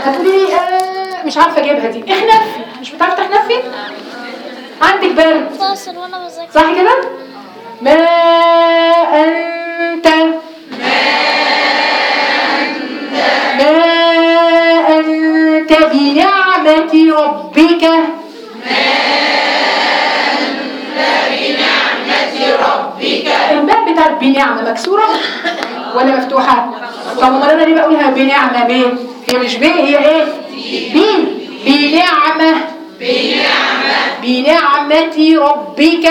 هتقولي لي مش عارفه اجيبها دي. احنفي. مش بتعرفي تحنفي؟ عندك برد فاصل وانا بذاكر صح كده؟ ما انت بنعمة ربك الباء بتاعت بنعمة مكسورة ولا مفتوحة؟ طب امال انا ليه بقولها بنعمة بيه؟ هي مش بيه، هي ايه؟ بنعمة بنعمة ربك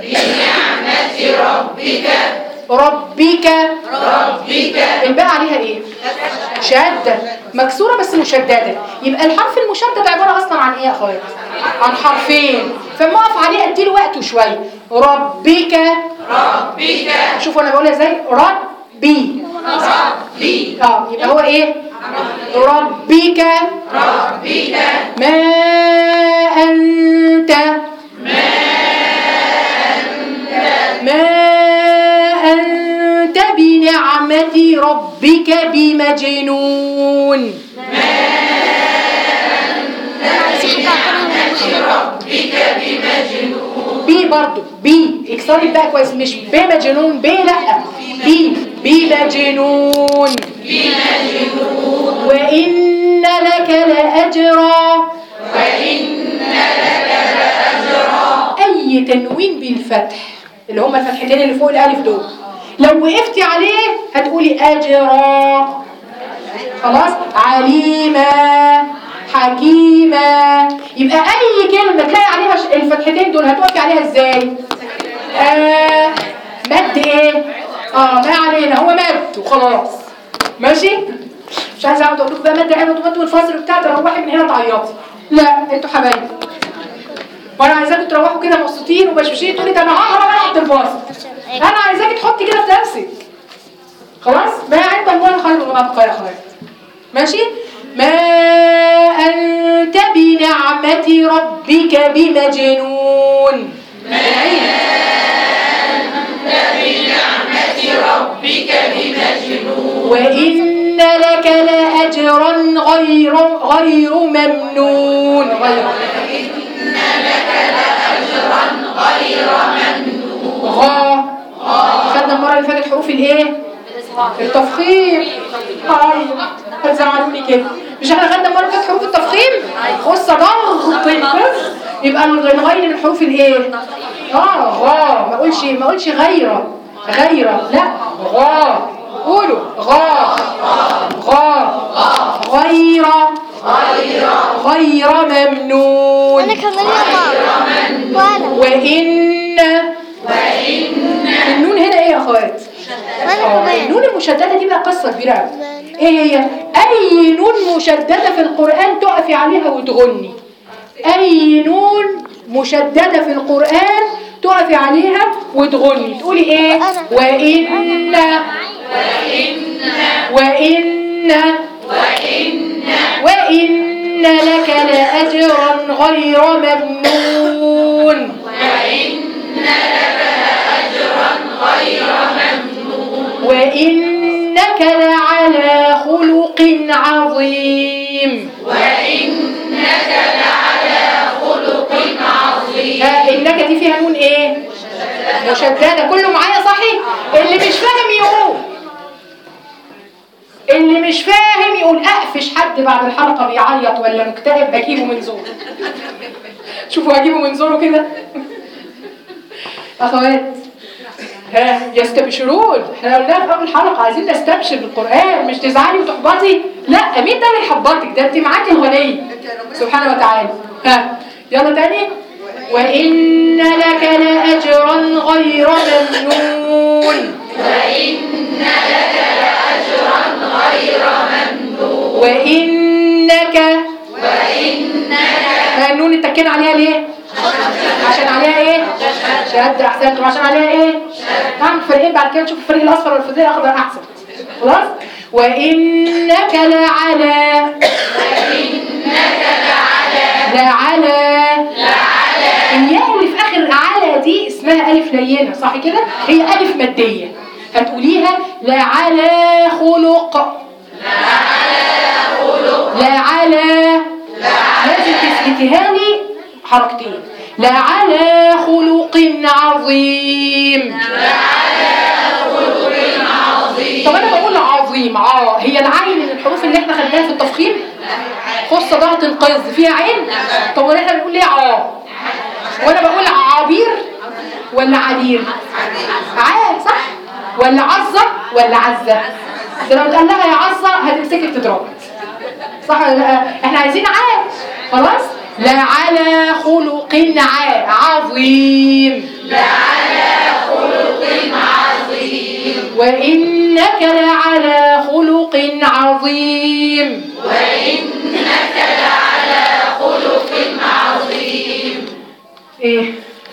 ربك الباء عليها ايه؟ شدة مكسورة بس مشددة. يبقى الحرف المشدد عبارة اصلا عن ايه يا اخويا؟ عن حرفين، فما اقف عليه اديله وقته شوية. ربك شوفوا انا بقولها ازاي؟ ربي يبقى هو ايه؟ ربك ما انت بنعمة ربك بمجنون. بي برضو بي اكسري بقى كويس، مش بمجنون بي، لا بمجنون. وإن لك لأجرا أي تنوين بالفتح اللي هم الفتحتين اللي فوق الألف دول، لو وقفتي عليه هتقولي أجرا. خلاص؟ عليما حكيما. يبقى أي كلمة تلاقي عليها الفتحتين دول هتوقفي عليها إزاي؟ مد إيه؟ ما علينا، هو مد وخلاص. ماشي؟ مش عايزة أقعد أقول لكم بقى مد عين ومد والفاصل وبتاع، تروحي من هنا تعيطي. لا أنتوا حبايبي. وانا عايزاكم تروحوا كده مبسوطين وبشوشين تقولي ده انا ههرب اقعد الفاصل. انا عايزاكي تحطي كده في نفسك. خلاص؟ ما عند الله خير وما بقى يا اخويا. ماشي؟ ما انت بنعمة ربك بمجنون. ما انت بنعمة ربك بمجنون. وإن لك لأجرا غير ممنون. خدنا المره اللي فاتت حروف الايه؟ التفخيم. هتزعلوني كده. مش احنا خدنا المره اللي فاتت حروف التفخيم؟ خص ضغط الكف يبقى الغين من حروف الايه؟ غا. ما اقولش غيره لا غا. قولوا غا غير ممنون. وانا كمان وإن النون هنا ايه يا اخوات؟ النون المشددة دي بقى قصة كبيرة قوي. ايه هي؟ اي نون مشددة في القرآن تقفي عليها وتغني. اي نون مشددة في القرآن تقفي عليها وتغني. تقولي ايه؟ وإن لك لأجرا غير ممنون. وإنك لعلى خلق عظيم. إنك دي فيها نون ايه؟ مشددة. كله معايا صحيح؟ اللي مش فاهم يقول. اللي مش فاهم يقول. اقفش حد بعد الحلقة بيعيط ولا مكتئب هجيبه من زوره. شوفوا هجيبه من زوره كده. اخوات يستبشرون. احنا قلنا في اول حلقة عايزين نستبشر بالقرآن، مش تزعلي وتحبطي. لا، مين ده اللي يحبطك؟ ده انت معاكي الغني سبحانه وتعالى. يلا تاني. وإن لك لأجرا غير ممنون. وإنك النون اتكينا عليها ليه؟ عشان عليها ايه؟ شد. احسنتم. عشان عليها ايه؟ نعمل فريقين بعد كده نشوف الفريق الاصفر والفريق الاخضر احسن. خلاص؟ وإنك لعلى الياء اللي في اخر على دي اسمها الف لينه صح كده؟ هي الف ماديه. هتقوليها لعلى خلق. لعلى حركتين. لعلى خلق عظيم. طب انا بقول عظيم هي العين من الحروف اللي احنا خدناها في التفخيم؟ خص ضغط انقاذ فيها عين؟ طب احنا بنقول ليه وانا بقول عبير ولا عبير؟ صح ولا عزة ولا عزة؟ ده لو اتقال لها يا عزة هتمسكك تضرب، صح ولا لا؟ احنا عايزين خلاص. لعلى خلق عظيم. لعلى خلق عظيم. وإنك لعلى خلق عظيم. وإنك لعلى خلق عظيم. ايه؟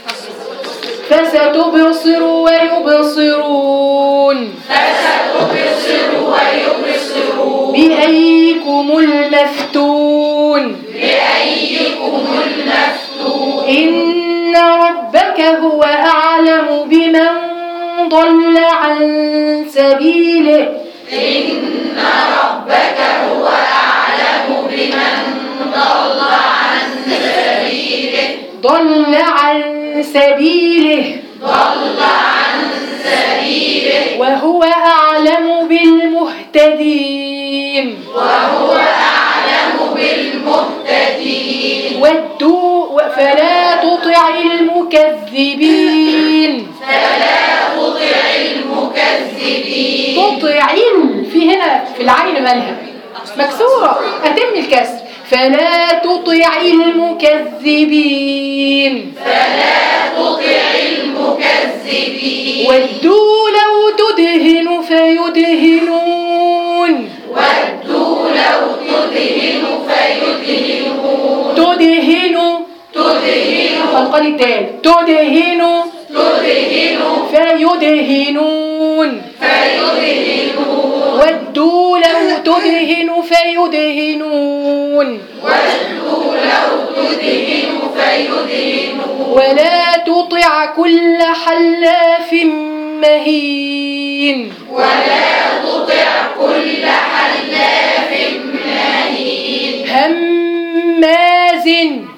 فستبصر ويبصرون. فستبصر ويبصرون. بأيكم المفتون. بأيكم المفتون. إن ربك هو أعلم بمن ضل عن سبيله. إن ربك هو أعلم بمن ضل عن سبيله. ضل عن سبيله. ضل عن سبيله. وهو أعلم بالمهتدين. وهو أعلم بالمهتدين. فلا تطع المكذبين. فلا تطع المكذبين. تطع في هنا في العين مالها مكسورة، أتم الكسر. فلا تطع المكذبين. فلا تطع المكذبين. ودوا لو تدهن فيدهنون. ودوا لو تدهن فيدهنون. تدهن فالقال الدال تدهن فيدهنون. ودوا لو تدهن فيدهنون. ولا تطع كل حلاف مهين. هماز.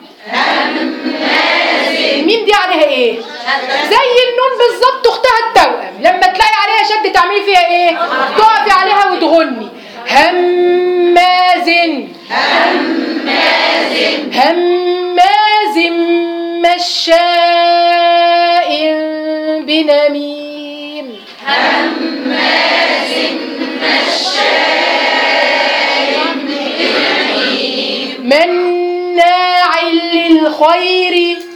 الميم دي عليها ايه؟ زي النون بالظبط اختها التوأم، لما تلاقي عليها شد تعملي فيها ايه؟ تقفي عليها وتغني. هماز مشاء بنميم. مناع للخير.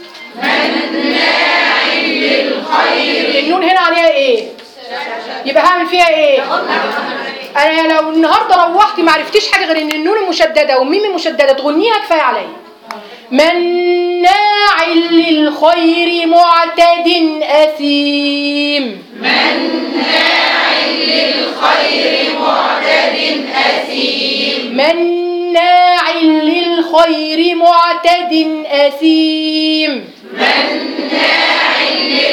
النون هنا عليها ايه؟ يبقى هعمل فيها ايه؟ انا لو النهارده روحت ما عرفتيش حاجه غير ان النون المشدده والميم المشدده تغنيها كفايه عليا. مناع للخير معتد اثيم. مناع للخير معتد أثيم. مناع للخير معتد أثيم. مناع للخير